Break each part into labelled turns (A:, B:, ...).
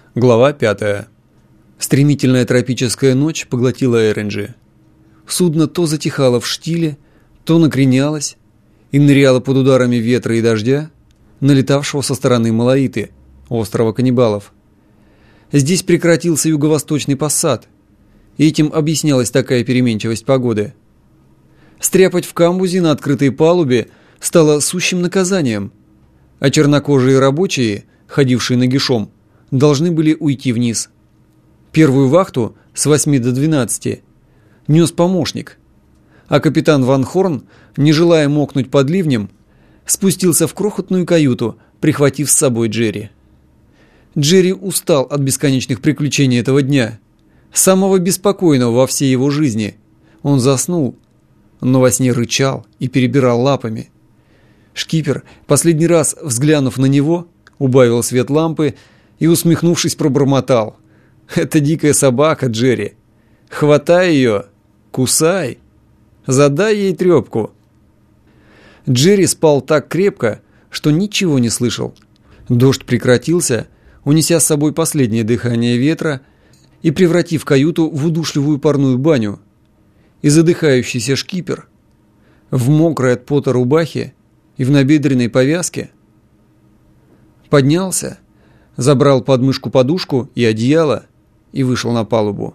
A: Глава 5. Стремительная тропическая ночь поглотила Эринджи. Судно то затихало в штиле, то накренялось и ныряло под ударами ветра и дождя, налетавшего со стороны Малаиты, острова каннибалов. Здесь прекратился юго-восточный пассат, и этим объяснялась такая переменчивость погоды. Стряпать в камбузе на открытой палубе стало сущим наказанием, а чернокожие рабочие, ходившие нагишом, должны были уйти вниз. Первую вахту с 8 до 12 нес помощник, а капитан Ван Хорн, не желая мокнуть под ливнем, спустился в крохотную каюту, прихватив с собой Джерри. Джерри устал от бесконечных приключений этого дня, самого беспокойного во всей его жизни. Он заснул, но во сне рычал и перебирал лапами. Шкипер, последний раз взглянув на него, убавил свет лампы и, усмехнувшись, пробормотал: «Это дикая собака, Джерри. Хватай ее, кусай, задай ей трепку». Джерри спал так крепко, что ничего не слышал. Дождь прекратился, унеся с собой последнее дыхание ветра и превратив каюту в удушливую парную баню. И задыхающийся шкипер в мокрой от пота рубахе и в набедренной повязке поднялся, забрал под мышку подушку и одеяло и вышел на палубу.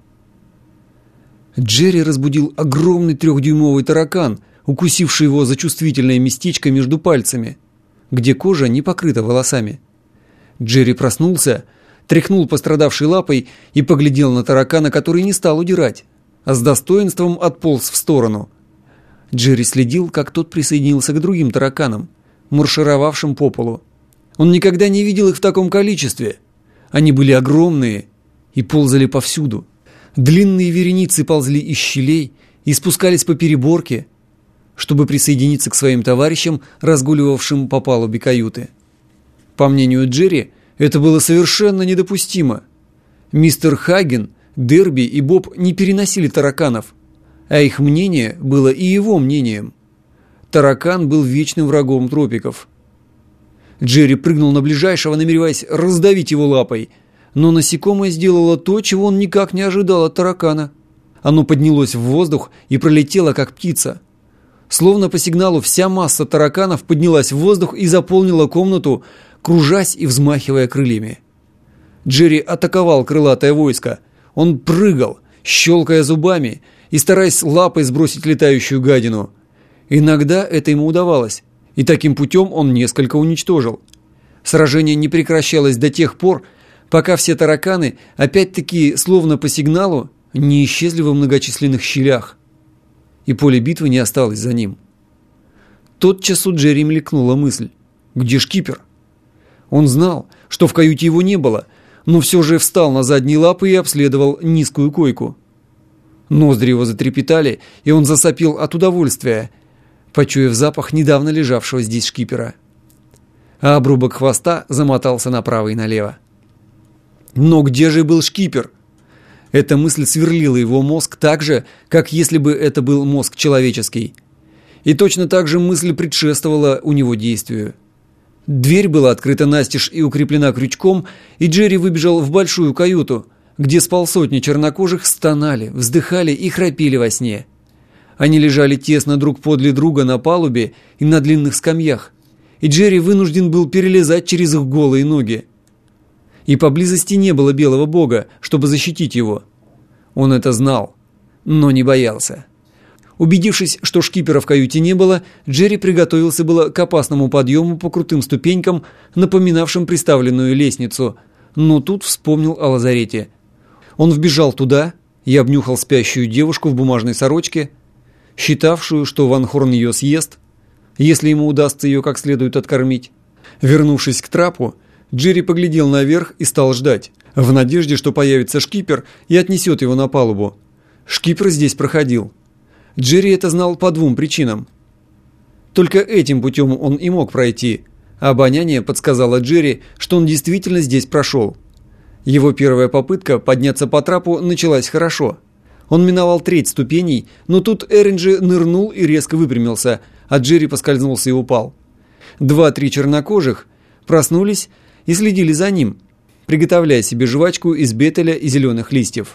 A: Джерри разбудил огромный 3-дюймовый таракан, укусивший его за чувствительное местечко между пальцами, где кожа не покрыта волосами. Джерри проснулся, тряхнул пострадавшей лапой и поглядел на таракана, который не стал удирать, а с достоинством отполз в сторону. Джерри следил, как тот присоединился к другим тараканам, маршировавшим по полу. Он никогда не видел их в таком количестве. Они были огромные и ползали повсюду. Длинные вереницы ползли из щелей и спускались по переборке, чтобы присоединиться к своим товарищам, разгуливавшим по палубе каюты. По мнению Джерри, это было совершенно недопустимо. Мистер Хаген, Дерби и Боб не переносили тараканов, а их мнение было и его мнением. Таракан был вечным врагом тропиков. Джерри прыгнул на ближайшего, намереваясь раздавить его лапой, но насекомое сделало то, чего он никак не ожидал от таракана. Оно поднялось в воздух и пролетело, как птица. Словно по сигналу вся масса тараканов поднялась в воздух и заполнила комнату, кружась и взмахивая крыльями. Джерри атаковал крылатое войско. Он прыгал, щелкая зубами и стараясь лапой сбросить летающую гадину. Иногда это ему удавалось, и таким путем он несколько уничтожил. Сражение не прекращалось до тех пор, пока все тараканы, опять-таки словно по сигналу, не исчезли во многочисленных щелях, и поле битвы не осталось за ним. Тотчас у Джерри мелькнула мысль: где шкипер? Он знал, что в каюте его не было, но все же встал на задние лапы и обследовал низкую койку. Ноздри его затрепетали, и он засопел от удовольствия, почуяв запах недавно лежавшего здесь шкипера. А обрубок хвоста замотался направо и налево. Но где же был шкипер? Эта мысль сверлила его мозг так же, как если бы это был мозг человеческий. И точно так же мысль предшествовала у него действию. Дверь была открыта настежь и укреплена крючком, и Джерри выбежал в большую каюту, где с полсотни чернокожих стонали, вздыхали и храпели во сне. Они лежали тесно друг подле друга на палубе и на длинных скамьях, и Джерри вынужден был перелезать через их голые ноги. И поблизости не было белого бога, чтобы защитить его. Он это знал, но не боялся. Убедившись, что шкипера в каюте не было, Джерри приготовился было к опасному подъему по крутым ступенькам, напоминавшим приставленную лестницу, но тут вспомнил о лазарете. Он вбежал туда и обнюхал спящую девушку в бумажной сорочке, считавшую, что Ван Хорн ее съест, если ему удастся ее как следует откормить. Вернувшись к трапу, Джерри поглядел наверх и стал ждать, в надежде, что появится шкипер и отнесет его на палубу. Шкипер здесь проходил. Джерри это знал по 2 причинам. Только этим путем он и мог пройти, а обоняние подсказало Джерри, что он действительно здесь прошел. Его первая попытка подняться по трапу началась хорошо. Он миновал 1/3 ступеней, но тут Эринджи нырнул и резко выпрямился, а Джерри поскользнулся и упал. 2-3 чернокожих проснулись и следили за ним. приготовляя себе жвачку из бетеля и зеленых листьев.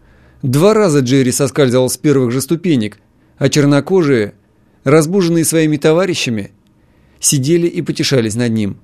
A: 2 раза Джерри соскальзывал с первых же ступенек, а чернокожие, разбуженные своими товарищами, сидели и потешались над ним.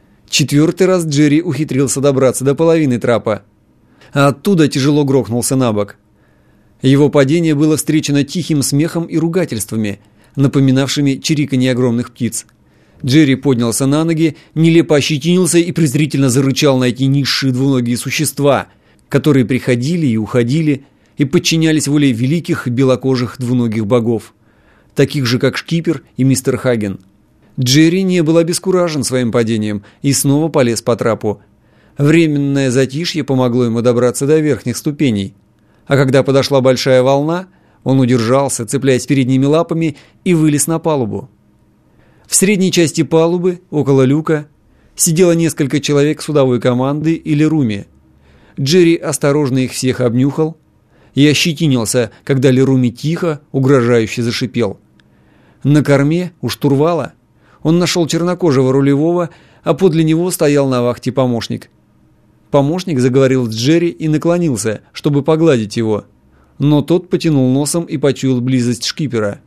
A: 4-й раз Джерри ухитрился добраться до половины трапа, а оттуда тяжело грохнулся на бок. Его падение было встречено тихим смехом и ругательствами, напоминавшими чириканье огромных птиц. Джерри поднялся на ноги, нелепо ощетинился и презрительно зарычал на эти низшие двуногие существа, которые приходили и уходили и подчинялись воле великих белокожих двуногих богов, таких же, как Шкипер и мистер Хаген. Джерри не был обескуражен своим падением и снова полез по трапу. Временное затишье помогло ему добраться до верхних ступеней, а когда подошла большая волна, он удержался, цепляясь передними лапами, и вылез на палубу. В средней части палубы, около люка, сидело несколько человек судовой команды или руми. Джерри осторожно их всех обнюхал и ощетинился, когда Леруми тихо, угрожающе зашипел. На корме, у штурвала, он нашел чернокожего рулевого, а подле него стоял на вахте помощник. Помощник заговорил с Джерри и наклонился, чтобы погладить его, но тот потянул носом и почуял близость Шкипера.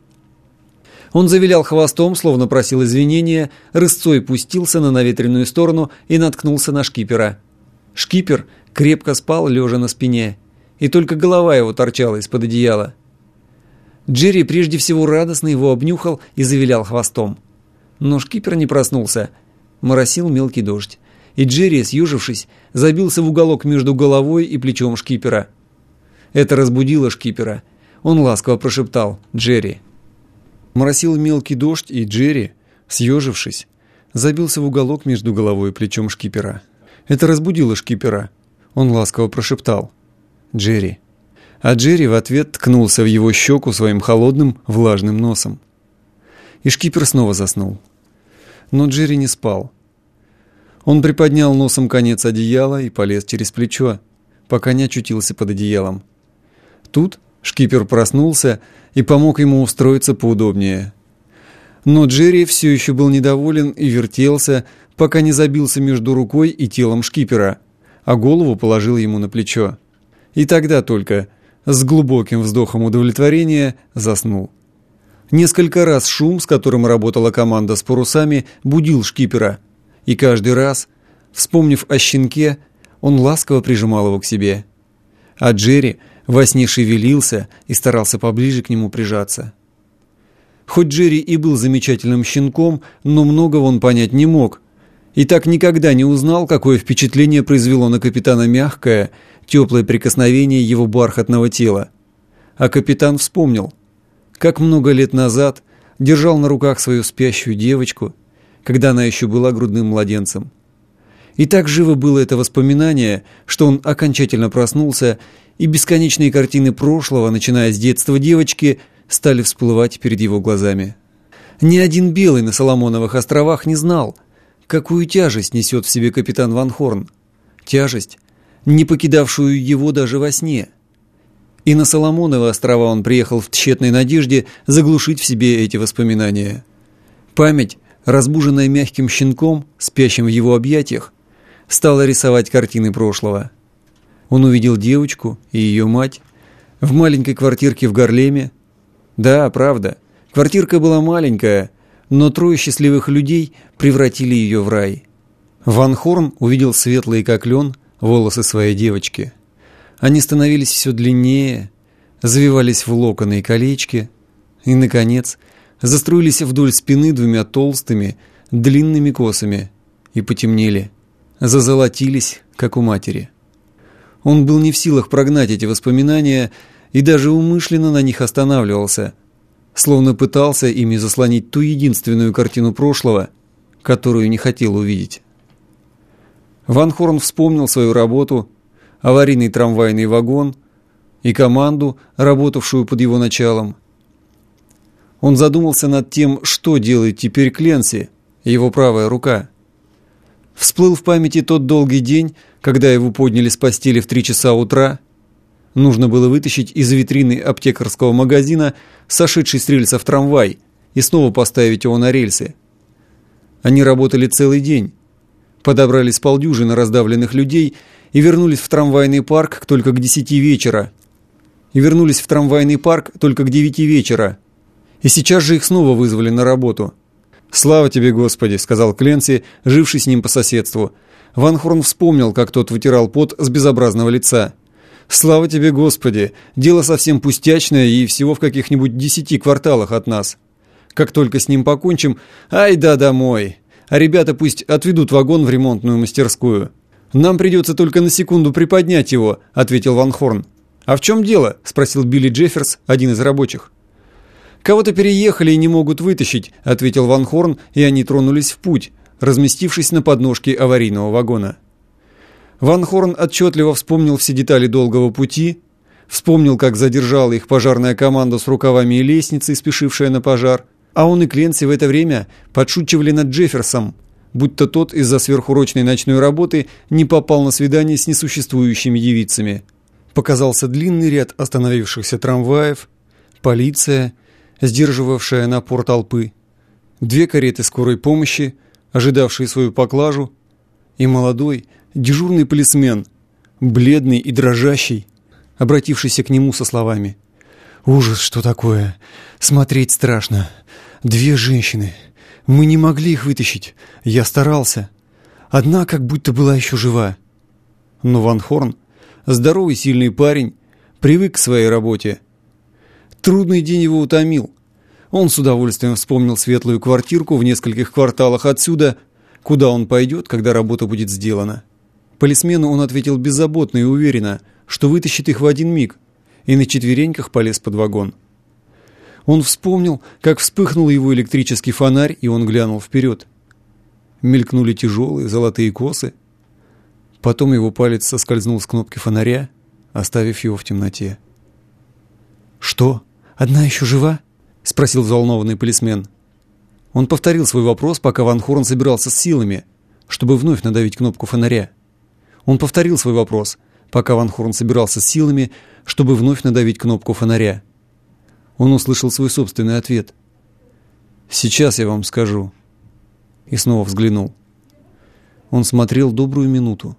A: Он завилял хвостом, словно просил извинения, рысцой пустился на наветренную сторону и наткнулся на Шкипера. Шкипер крепко спал, лежа на спине, и только голова его торчала из-под одеяла. Джерри прежде всего радостно его обнюхал и завилял хвостом. Но Шкипер не проснулся. Моросил мелкий дождь, и Джерри, съежившись, забился в уголок между головой и плечом Шкипера. Это разбудило Шкипера. Он ласково прошептал: «Джерри». Моросил мелкий дождь, и Джерри, съежившись, забился в уголок между головой и плечом Шкипера. Это разбудило Шкипера. Он ласково прошептал: «Джерри». А Джерри в ответ ткнулся в его щеку своим холодным, влажным носом. И Шкипер снова заснул. Но Джерри не спал. Он приподнял носом конец одеяла и полез через плечо, пока не очутился под одеялом. Тут Шкипер проснулся и помог ему устроиться поудобнее. Но Джерри все еще был недоволен и вертелся, пока не забился между рукой и телом Шкипера, а голову положил ему на плечо. И тогда только, с глубоким вздохом удовлетворения, заснул. Несколько раз шум, с которым работала команда с парусами, будил Шкипера, и каждый раз, вспомнив о щенке, он ласково прижимал его к себе. А Джерри во сне шевелился и старался поближе к нему прижаться. Хоть Джерри и был замечательным щенком, но многого он понять не мог, и так никогда не узнал, какое впечатление произвело на капитана мягкое, теплое прикосновение его бархатного тела. А капитан вспомнил, как много лет назад держал на руках свою спящую девочку, когда она еще была грудным младенцем. И так живо было это воспоминание, что он окончательно проснулся, и бесконечные картины прошлого, начиная с детства девочки, стали всплывать перед его глазами. Ни один белый на Соломоновых островах не знал, какую тяжесть несет в себе капитан Ван Хорн. Тяжесть, не покидавшую его даже во сне. И на Соломоновы острова он приехал в тщетной надежде заглушить в себе эти воспоминания. Память, разбуженная мягким щенком, спящим в его объятиях, стала рисовать картины прошлого. Он увидел девочку и ее мать в маленькой квартирке в Гарлеме. Да, правда, квартирка была маленькая, но 3 счастливых людей превратили ее в рай. Ван Хорн увидел светлые, как лен, волосы своей девочки. Они становились все длиннее, завивались в локоны и колечки, и, наконец, заструились вдоль спины 2 толстыми, длинными косами и потемнели, зазолотились, как у матери. Он был не в силах прогнать эти воспоминания и даже умышленно на них останавливался, словно пытался ими заслонить ту единственную картину прошлого, которую не хотел увидеть. Ван Хорн вспомнил свою работу, аварийный трамвайный вагон и команду, работавшую под его началом. Он задумался над тем, что делает теперь Кленси, его правая рука. Всплыл в памяти тот долгий день, когда его подняли с постели в 3 часа утра. Нужно было вытащить из витрины аптекарского магазина сошедший с рельсов трамвай и снова поставить его на рельсы. Они работали целый день. Подобрались полдюжины раздавленных людей и вернулись в трамвайный парк только к 9 вечера. И сейчас же их снова вызвали на работу. «Слава тебе, Господи», — сказал Кленси, живший с ним по соседству. Ван Хорн вспомнил, как тот вытирал пот с безобразного лица. «Слава тебе, Господи, дело совсем пустячное и всего в каких-нибудь 10 кварталах от нас. Как только с ним покончим, ай да домой. А ребята пусть отведут вагон в ремонтную мастерскую». «Нам придется только на секунду приподнять его», — ответил Ван Хорн. «А в чем дело?» — спросил Билли Джефферс, один из рабочих. «Кого-то переехали и не могут вытащить», — ответил Ван Хорн, и они тронулись в путь, разместившись на подножке аварийного вагона. Ван Хорн отчетливо вспомнил все детали долгого пути, вспомнил, как задержала их пожарная команда с рукавами и лестницей, спешившая на пожар, а он и Кленси в это время подшучивали над Джефферсом, будто тот из-за сверхурочной ночной работы не попал на свидание с несуществующими девицами. Показался длинный ряд остановившихся трамваев, полиция, сдерживавшая напор толпы, 2 кареты скорой помощи, ожидавшие свою поклажу, и молодой дежурный полисмен, бледный и дрожащий, обратившийся к нему со словами: «Ужас, что такое! Смотреть страшно! 2 женщины! Мы не могли их вытащить! Я старался! Одна как будто была еще жива!» Но Ван Хорн, здоровый сильный парень, привык к своей работе. Трудный день его утомил. Он с удовольствием вспомнил светлую квартирку в нескольких кварталах отсюда, куда он пойдет, когда работа будет сделана. Полисмену он ответил беззаботно и уверенно, что вытащит их в один миг, и на четвереньках полез под вагон. Он вспомнил, как вспыхнул его электрический фонарь, и он глянул вперед. Мелькнули тяжелые золотые косы. Потом его палец соскользнул с кнопки фонаря, оставив его в темноте. «Что? Одна еще жива?» — спросил взволнованный полисмен. Он повторил свой вопрос, пока Ван Хорн собирался с силами, чтобы вновь надавить кнопку фонаря. Он услышал свой собственный ответ. «Сейчас я вам скажу». И снова взглянул. Он смотрел добрую минуту.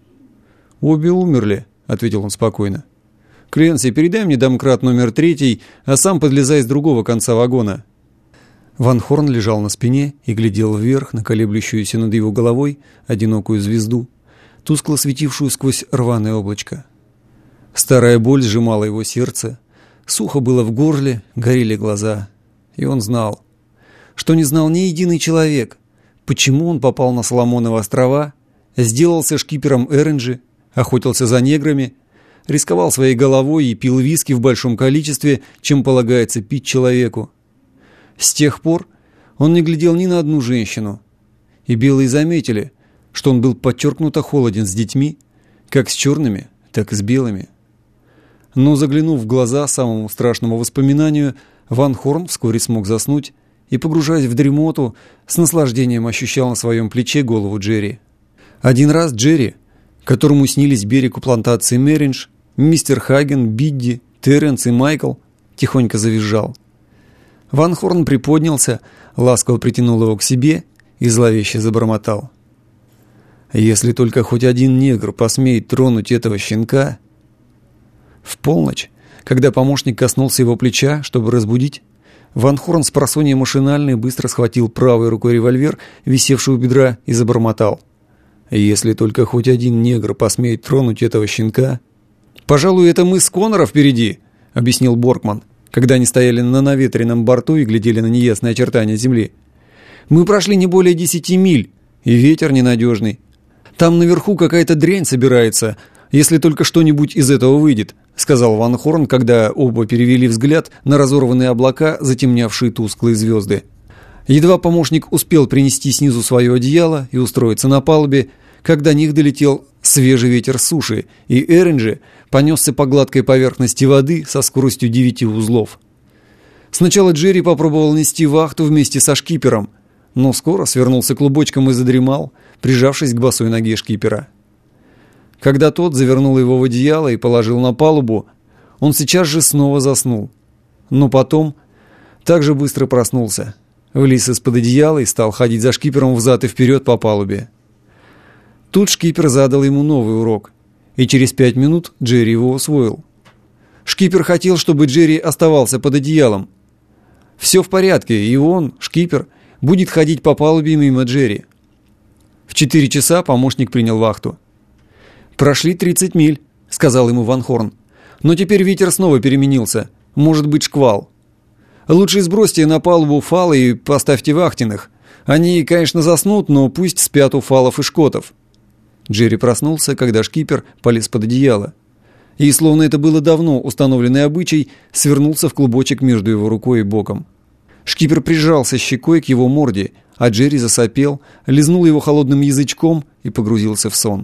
A: «Обе умерли», — ответил он спокойно. «Кленси, передай мне домкрат номер 3, а сам подлезай с другого конца вагона». Ван Хорн лежал на спине и глядел вверх на колеблющуюся над его головой одинокую звезду, тускло светившую сквозь рваное облачко. Старая боль сжимала его сердце, сухо было в горле, горели глаза. И он знал, что не знал ни единый человек, почему он попал на Соломоновы острова, сделался шкипером Эренджи, охотился за неграми, рисковал своей головой и пил виски в большом количестве, чем полагается пить человеку. С тех пор он не глядел ни на одну женщину, и белые заметили, что он был подчеркнуто холоден с детьми, как с черными, так и с белыми. Но заглянув в глаза самому страшному воспоминанию, Ван Хорн вскоре смог заснуть и, погружаясь в дремоту, с наслаждением ощущал на своем плече голову Джерри. Один раз Джерри, которому снились берег у плантации Мериндж, мистер Хаген, Бидди, Терренс и Майкл, тихонько завизжал. Ван Хорн приподнялся, ласково притянул его к себе и зловеще забормотал: «Если только хоть один негр посмеет тронуть этого щенка...» В полночь, когда помощник коснулся его плеча, чтобы разбудить, Ван Хорн спросонья машинально и быстро схватил правой рукой револьвер, висевший у бедра, и забормотал: «Если только хоть один негр посмеет тронуть этого щенка...» «Пожалуй, это мыс Коннора впереди», — объяснил Боркман, когда они стояли на наветренном борту и глядели на неясные очертания земли. «Мы прошли не более 10 миль, и ветер ненадежный. Там наверху какая-то дрянь собирается, если только что-нибудь из этого выйдет», — сказал Ван Хорн, когда оба перевели взгляд на разорванные облака, затемнявшие тусклые звезды. Едва помощник успел принести снизу свое одеяло и устроиться на палубе, как до них долетел свежий ветер с суши, и Эренджи понесся по гладкой поверхности воды со скоростью 9 узлов. Сначала Джерри попробовал нести вахту вместе со шкипером, но скоро свернулся клубочком и задремал, прижавшись к босой ноге шкипера. Когда тот завернул его в одеяло и положил на палубу, он сейчас же снова заснул. Но потом также быстро проснулся, влез из-под одеяла и стал ходить за шкипером взад и вперед по палубе. Тут шкипер задал ему новый урок, и через 5 минут Джерри его усвоил. Шкипер хотел, чтобы Джерри оставался под одеялом. Все в порядке, и он, шкипер, будет ходить по палубе мимо Джерри. В 4 часа помощник принял вахту. «Прошли 30 миль», — сказал ему Ван Хорн. «Но теперь ветер снова переменился. Может быть шквал. Лучше сбросьте на палубу фалы и поставьте вахтенных. Они, конечно, заснут, но пусть спят у фалов и шкотов». Джерри проснулся, когда шкипер полез под одеяло. И, словно это было давно установленный обычай, свернулся в клубочек между его рукой и боком. Шкипер прижался щекой к его морде, а Джерри засопел, лизнул его холодным язычком и погрузился в сон.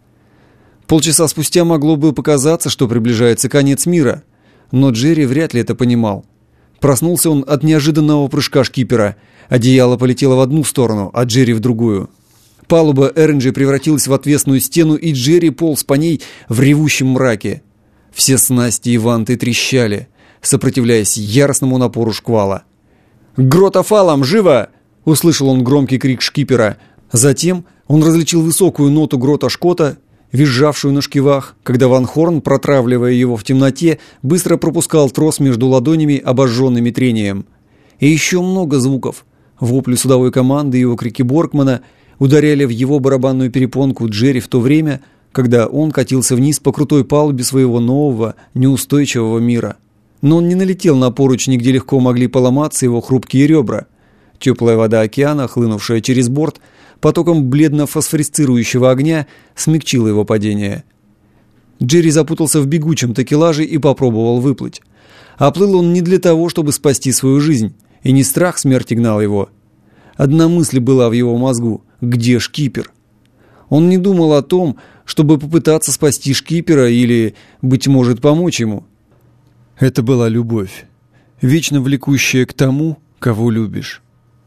A: Полчаса спустя могло бы показаться, что приближается конец мира, но Джерри вряд ли это понимал. Проснулся он от неожиданного прыжка шкипера. Одеяло полетело в одну сторону, а Джерри в другую. Палуба Эренджи превратилась в отвесную стену, и Джерри полз по ней в ревущем мраке. Все снасти и ванты трещали, сопротивляясь яростному напору шквала. «К гротофалам, живо!» — услышал он громкий крик шкипера. Затем он различил высокую ноту грота Шкота, визжавшую на шкивах, когда Ван Хорн, протравливая его в темноте, быстро пропускал трос между ладонями, обожженными трением. И еще много звуков. Вопли судовой команды и окрики Боркмана ударяли в его барабанную перепонку Джерри в то время, когда он катился вниз по крутой палубе своего нового, неустойчивого мира. Но он не налетел на поручни, где легко могли поломаться его хрупкие ребра. Теплая вода океана, хлынувшая через борт, потоком бледно-фосфорисцирующего огня, смягчила его падение. Джерри запутался в бегучем такелаже и попробовал выплыть. А плыл он не для того, чтобы спасти свою жизнь, и не страх смерти гнал его. Одна мысль была в его мозгу: где шкипер? Он не думал о том, чтобы попытаться спасти шкипера или, быть может, помочь ему. Это была любовь, вечно влекущая к тому, кого любишь.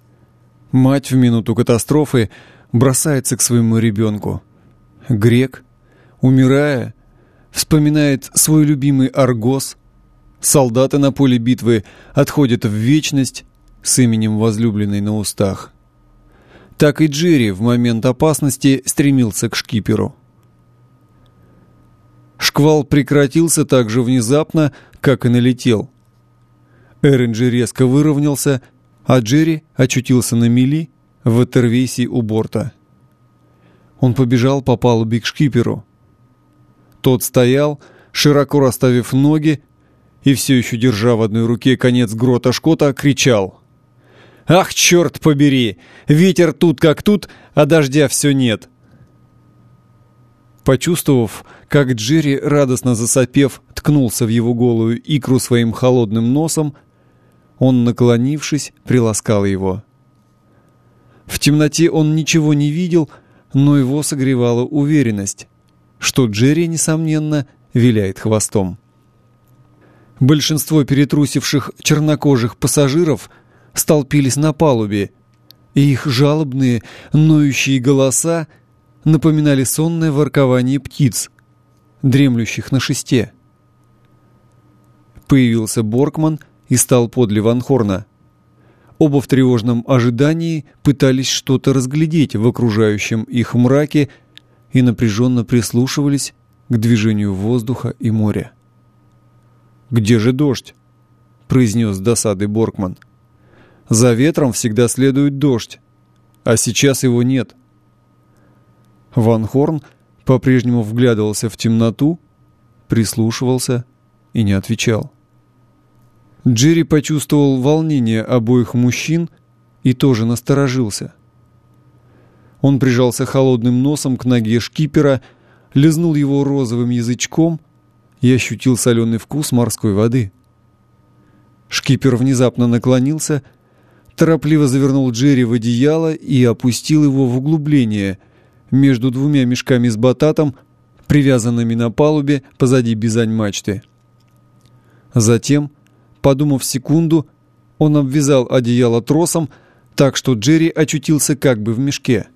A: Мать в минуту катастрофы бросается к своему ребенку. Грек, умирая, вспоминает свой любимый Аргос. Солдаты на поле битвы отходят в вечность с именем возлюбленной на устах. Так и Джерри в момент опасности стремился к шкиперу. Шквал прекратился так же внезапно, как и налетел. Эренджи резко выровнялся, а Джерри очутился на мели в ватервейсе у борта. Он побежал по палубе к шкиперу. Тот стоял, широко расставив ноги, и все еще, держа в одной руке конец грота Шкота, кричал: «Ах, черт побери! Ветер тут как тут, а дождя все нет!» Почувствовав, как Джерри, радостно засопев, ткнулся в его голую икру своим холодным носом, он, наклонившись, приласкал его. В темноте он ничего не видел, но его согревала уверенность, что Джерри, несомненно, виляет хвостом. Большинство перетрусивших чернокожих пассажиров столпились на палубе, и их жалобные, ноющие голоса напоминали сонное воркование птиц, дремлющих на шесте. Появился Боркман и стал подле Ван Хорна. Оба в тревожном ожидании пытались что-то разглядеть в окружающем их мраке и напряженно прислушивались к движению воздуха и моря. «Где же дождь?» — произнес с досадой Боркман. «За ветром всегда следует дождь, а сейчас его нет». Ван Хорн по-прежнему вглядывался в темноту, прислушивался и не отвечал. Джерри почувствовал волнение обоих мужчин и тоже насторожился. Он прижался холодным носом к ноге шкипера, лизнул его розовым язычком и ощутил соленый вкус морской воды. Шкипер внезапно наклонился, торопливо завернул Джерри в одеяло и опустил его в углубление между двумя мешками с бататом, привязанными на палубе позади бизань-мачты. Затем, подумав секунду, он обвязал одеяло тросом, так что Джерри очутился как бы в мешке.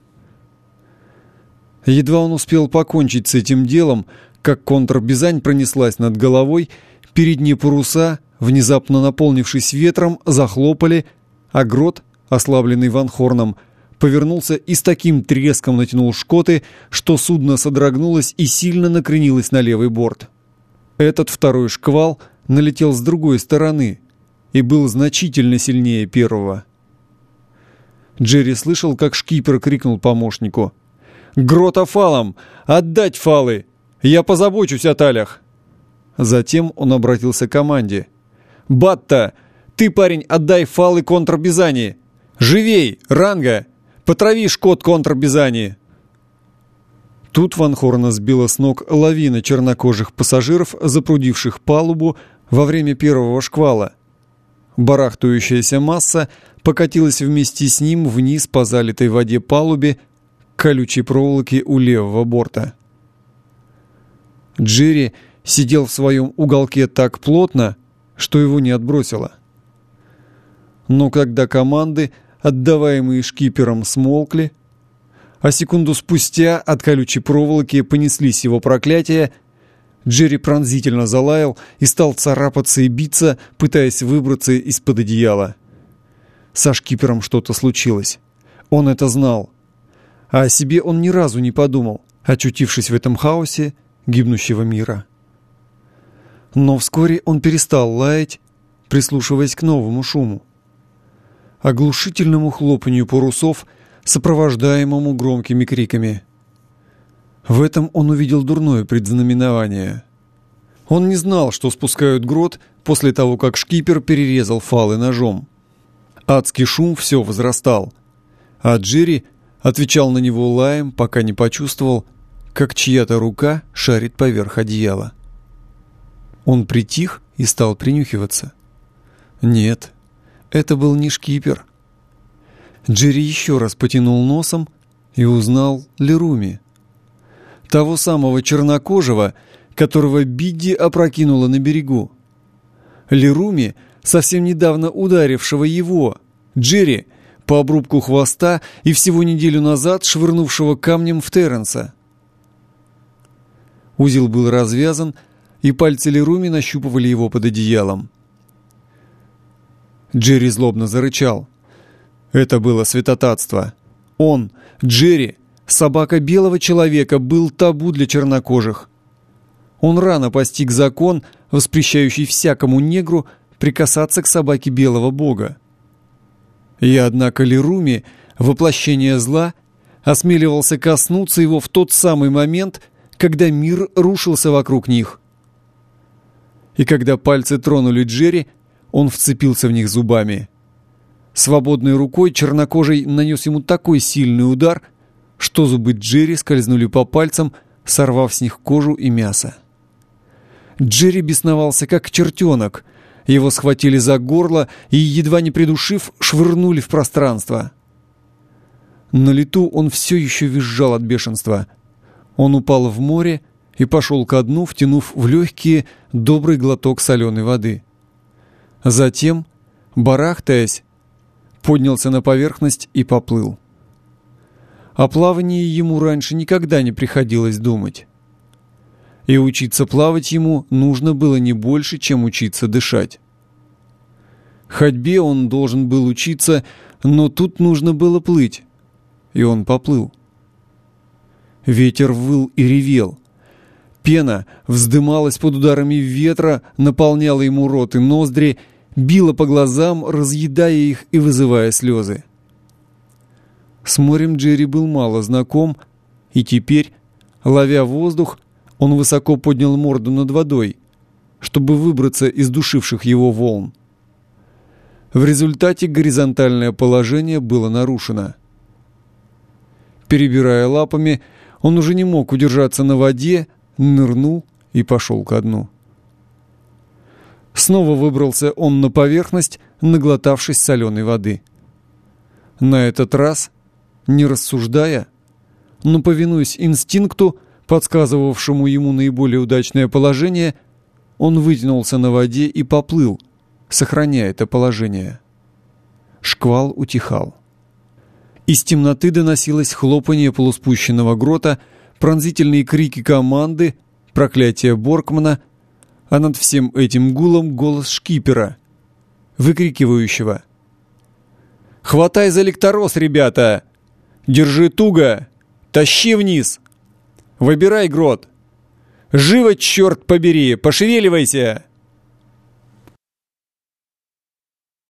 A: Едва он успел покончить с этим делом, как контрбизань пронеслась над головой, передние паруса, внезапно наполнившись ветром, захлопали, а грот, ослабленный Ван Хорном, повернулся и с таким треском натянул шкоты, что судно содрогнулось и сильно накренилось на левый борт. Этот второй шквал налетел с другой стороны и был значительно сильнее первого. Джерри слышал, как шкипер крикнул помощнику: «Грота фалом! Отдать фалы! Я позабочусь о талях!» Затем он обратился к команде: «Батта, ты, парень, отдай фалы контрбизани! Живей, Ранга! Потрави шкот контрбизани!» Тут Ван Хорна сбила с ног лавина чернокожих пассажиров, запрудивших палубу во время первого шквала. Барахтающаяся масса покатилась вместе с ним вниз по залитой воде палубе к колючей проволоке у левого борта. Джерри сидел в своем уголке так плотно, что его не отбросило. Но когда команды, отдаваемые шкипером, смолкли, а секунду спустя от колючей проволоки понеслись его проклятия, Джерри пронзительно залаял и стал царапаться и биться, пытаясь выбраться из-под одеяла. Со шкипером что-то случилось. Он это знал. А о себе он ни разу не подумал, очутившись в этом хаосе гибнущего мира. Но вскоре он перестал лаять, прислушиваясь к новому шуму. Оглушительному хлопанью парусов, сопровождаемому громкими криками. В этом он увидел дурное предзнаменование. Он не знал, что спускают грот после того, как шкипер перерезал фалы ножом. Адский шум все возрастал, а Джерри отвечал на него лаем, пока не почувствовал, как чья-то рука шарит поверх одеяла. Он притих и стал принюхиваться. Нет, это был не шкипер. Джерри еще раз потянул носом и узнал Леруми. Того самого чернокожего, которого Бидди опрокинула на берегу. Леруми, совсем недавно ударившего его, Джерри, по обрубку хвоста и всего неделю назад швырнувшего камнем в Терренса. Узел был развязан, и пальцы Леруми нащупывали его под одеялом. Джерри злобно зарычал. Это было святотатство. Он, Джерри, собака белого человека, был табу для чернокожих. Он рано постиг закон, воспрещающий всякому негру прикасаться к собаке белого бога. И однако Леруми, воплощение зла, осмеливался коснуться его в тот самый момент, когда мир рушился вокруг них. И когда пальцы тронули Джерри, он вцепился в них зубами. Свободной рукой чернокожий нанес ему такой сильный удар, что зубы Джерри скользнули по пальцам, сорвав с них кожу и мясо. Джерри бесновался, как чертенок. Его схватили за горло и, едва не придушив, швырнули в пространство. На лету он все еще визжал от бешенства. Он упал в море и пошел ко дну, втянув в легкие добрый глоток соленой воды. Затем, барахтаясь, поднялся на поверхность и поплыл. О плавании ему раньше никогда не приходилось думать. И учиться плавать ему нужно было не больше, чем учиться дышать. Ходьбе он должен был учиться, но тут нужно было плыть, и он поплыл. Ветер выл и ревел. Пена вздымалась под ударами ветра, наполняла ему рот и ноздри, била по глазам, разъедая их и вызывая слезы. С морем Джерри был мало знаком, и теперь, ловя воздух, он высоко поднял морду над водой, чтобы выбраться из душивших его волн. В результате горизонтальное положение было нарушено. Перебирая лапами, он уже не мог удержаться на воде, нырнул и пошел ко дну. Снова выбрался он на поверхность, наглотавшись соленой воды. На этот раз, не рассуждая, но повинуясь инстинкту, подсказывавшему ему наиболее удачное положение, он вытянулся на воде и поплыл, сохраняя это положение. Шквал утихал. Из темноты доносилось хлопанье полуспущенного грота, пронзительные крики команды, проклятие Боркмана, а над всем этим гулом голос шкипера, выкрикивающего: «Хватай за лекторос, ребята! Держи туго! Тащи вниз! Выбирай, Грот! Живо, черт побери! Пошевеливайся!»